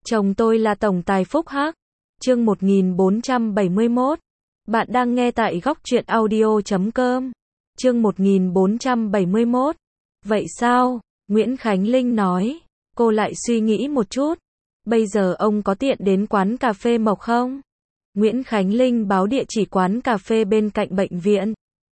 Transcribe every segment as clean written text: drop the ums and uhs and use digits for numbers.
Chồng tôi là tổng tài Phúc Hắc. Chương 1471. Bạn đang nghe tại góc truyện audio.com. Chương 1471. Vậy sao? Nguyễn Khánh Linh nói. Cô lại suy nghĩ một chút. Bây giờ ông có tiện đến quán cà phê Mộc không? Nguyễn Khánh Linh báo địa chỉ quán cà phê bên cạnh bệnh viện.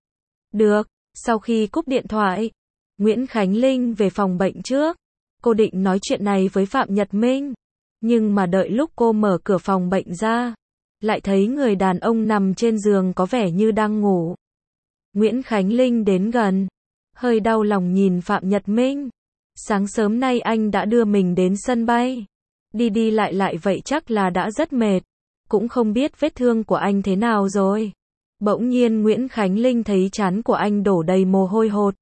Được. Sau khi cúp điện thoại, Nguyễn Khánh Linh về phòng bệnh trước. Cô định nói chuyện này với Phạm Nhật Minh. Nhưng mà đợi lúc cô mở cửa phòng bệnh ra, lại thấy người đàn ông nằm trên giường có vẻ như đang ngủ. Nguyễn Khánh Linh đến gần, hơi đau lòng nhìn Phạm Nhật Minh. Sáng sớm nay anh đã đưa mình đến sân bay. Đi đi lại lại vậy chắc là đã rất mệt. Cũng không biết vết thương của anh thế nào rồi. Bỗng nhiên Nguyễn Khánh Linh thấy trán của anh đổ đầy mồ hôi hột.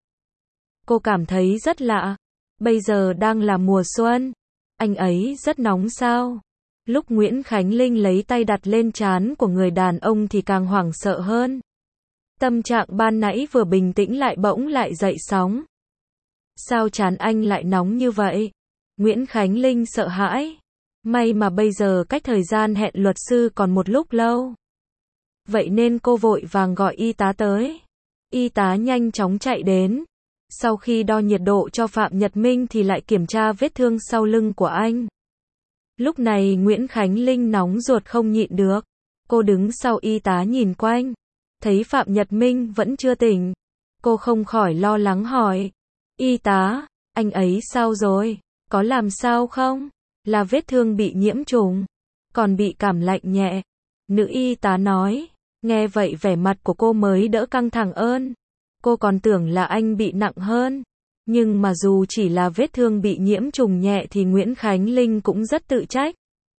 Cô cảm thấy rất lạ. Bây giờ đang là mùa xuân. Anh ấy rất nóng sao? Lúc Nguyễn Khánh Linh lấy tay đặt lên trán của người đàn ông thì càng hoảng sợ hơn. Tâm trạng ban nãy vừa bình tĩnh lại bỗng lại dậy sóng. Sao trán anh lại nóng như vậy? Nguyễn Khánh Linh sợ hãi. May mà bây giờ cách thời gian hẹn luật sư còn một lúc lâu. Vậy nên cô vội vàng gọi y tá tới. Y tá nhanh chóng chạy đến. Sau khi đo nhiệt độ cho Phạm Nhật Minh thì lại kiểm tra vết thương sau lưng của anh. Lúc này Nguyễn Khánh Linh nóng ruột không nhịn được. Cô đứng sau y tá nhìn quanh. Thấy Phạm Nhật Minh vẫn chưa tỉnh. Cô không khỏi lo lắng hỏi. Y tá, anh ấy sao rồi? Có làm sao không? Là vết thương bị nhiễm trùng. Còn bị cảm lạnh nhẹ. Nữ y tá nói. Nghe vậy vẻ mặt của cô mới đỡ căng thẳng hơn. Cô còn tưởng là anh bị nặng hơn. Nhưng mà dù chỉ là vết thương bị nhiễm trùng nhẹ thì Nguyễn Khánh Linh cũng rất tự trách.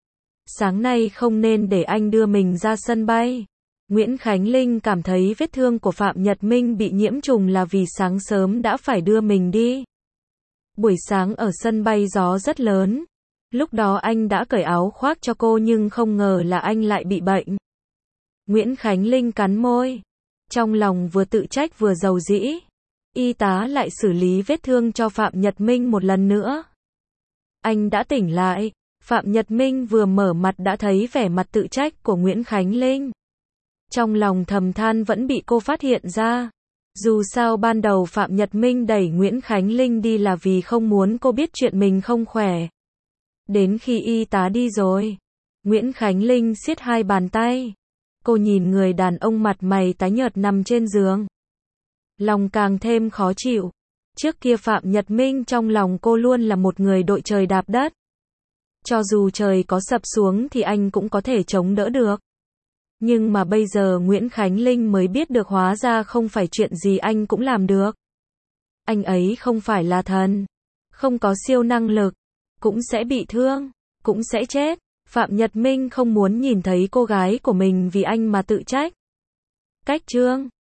Sáng nay không nên để anh đưa mình ra sân bay. Nguyễn Khánh Linh cảm thấy vết thương của Phạm Nhật Minh bị nhiễm trùng là vì sáng sớm đã phải đưa mình đi. Buổi sáng ở sân bay gió rất lớn. Lúc đó anh đã cởi áo khoác cho cô nhưng không ngờ là anh lại bị bệnh. Nguyễn Khánh Linh cắn môi. Trong lòng vừa tự trách vừa giàu dĩ. Y tá lại xử lý vết thương cho Phạm Nhật Minh một lần nữa. Anh đã tỉnh lại. Phạm Nhật Minh vừa mở mặt đã thấy vẻ mặt tự trách của Nguyễn Khánh Linh. Trong lòng thầm than vẫn bị cô phát hiện ra. Dù sao ban đầu Phạm Nhật Minh đẩy Nguyễn Khánh Linh đi là vì không muốn cô biết chuyện mình không khỏe. Đến khi y tá đi rồi, Nguyễn Khánh Linh siết hai bàn tay. Cô nhìn người đàn ông mặt mày tái nhợt nằm trên giường. Lòng càng thêm khó chịu. Trước kia Phạm Nhật Minh trong lòng cô luôn là một người đội trời đạp đất. Cho dù trời có sập xuống thì anh cũng có thể chống đỡ được. Nhưng mà bây giờ Nguyễn Khánh Linh mới biết được hóa ra không phải chuyện gì anh cũng làm được. Anh ấy không phải là thần. Không có siêu năng lực. Cũng sẽ bị thương. Cũng sẽ chết. Phạm Nhật Minh không muốn nhìn thấy cô gái của mình vì anh mà tự trách. Cách chương